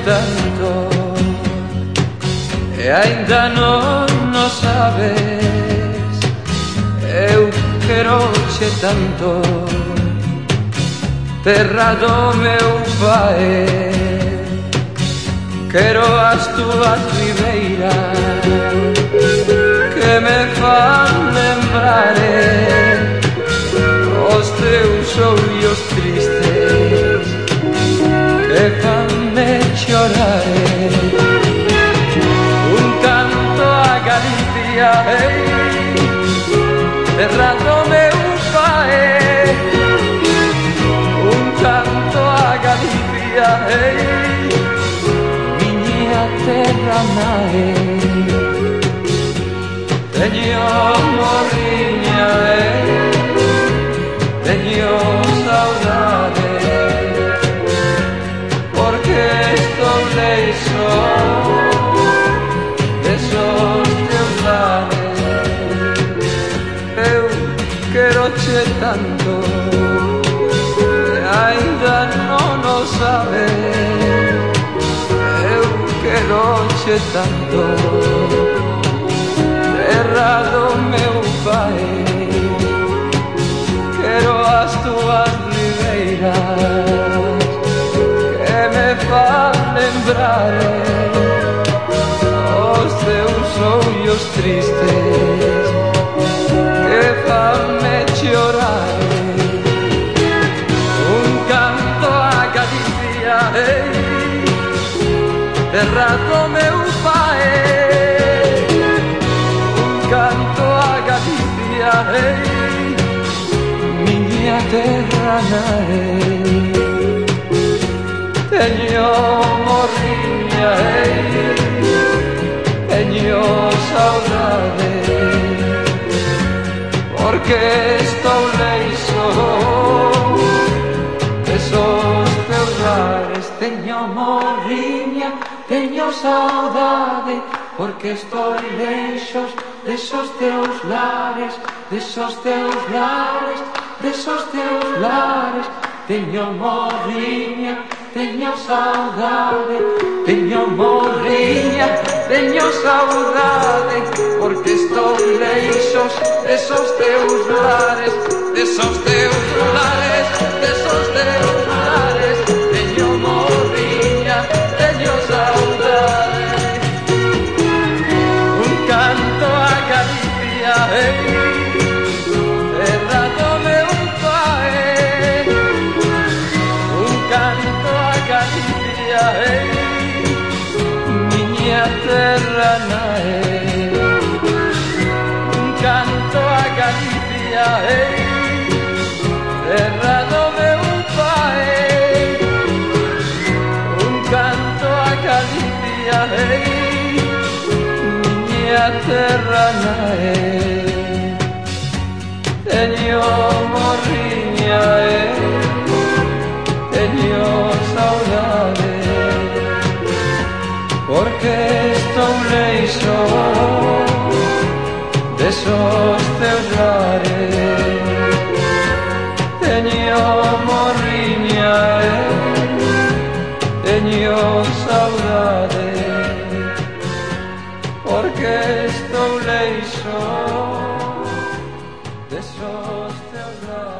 tanto e ainda non sabes. Eu queroche tanto, terra do meu pai. Quero as túas ribeiras que me fan lembrar os teus ollos tristes que fanme chorar. Un canto a Galicia, terra do meu pai. Un canto a Galicia, miña terra nai. Teño morriña, teño saudade, porque estou leixo desos teus lares. Eu queroche tanto e ainda non o sabes. Eu queroche tanto, terra do meu pai. Quero as túas ribeiras que me fan lembrar os teus ollos tristes que fanme chorar. Un canto a Galicia, terra do meu pai. Un canto a Galicia, miña terra nai. Teño morriña, teño saudade, porque estou leixo desos teus lares. Teño morriña, teño saudade, porque estou leixos desos teus lares, desos teus lares, desos teus lares. Teño morriña, teño saudade, teño morriña, teño saudade, porque estou leixos desos teus lares, desos teus lares, desos teus lares. Teño morriña, teño saudade. Un canto a Galicia, terra do meu pai. Un canto a Galicia, miña terra nai. Un canto a Galicia, terra do meu pai. Un canto a Galicia, miña terra nai. Teño morriña, teño saudade, porque estou leixo desos teus lares. Teño morriña, teño saudade, porque estou leixo desos teus lares.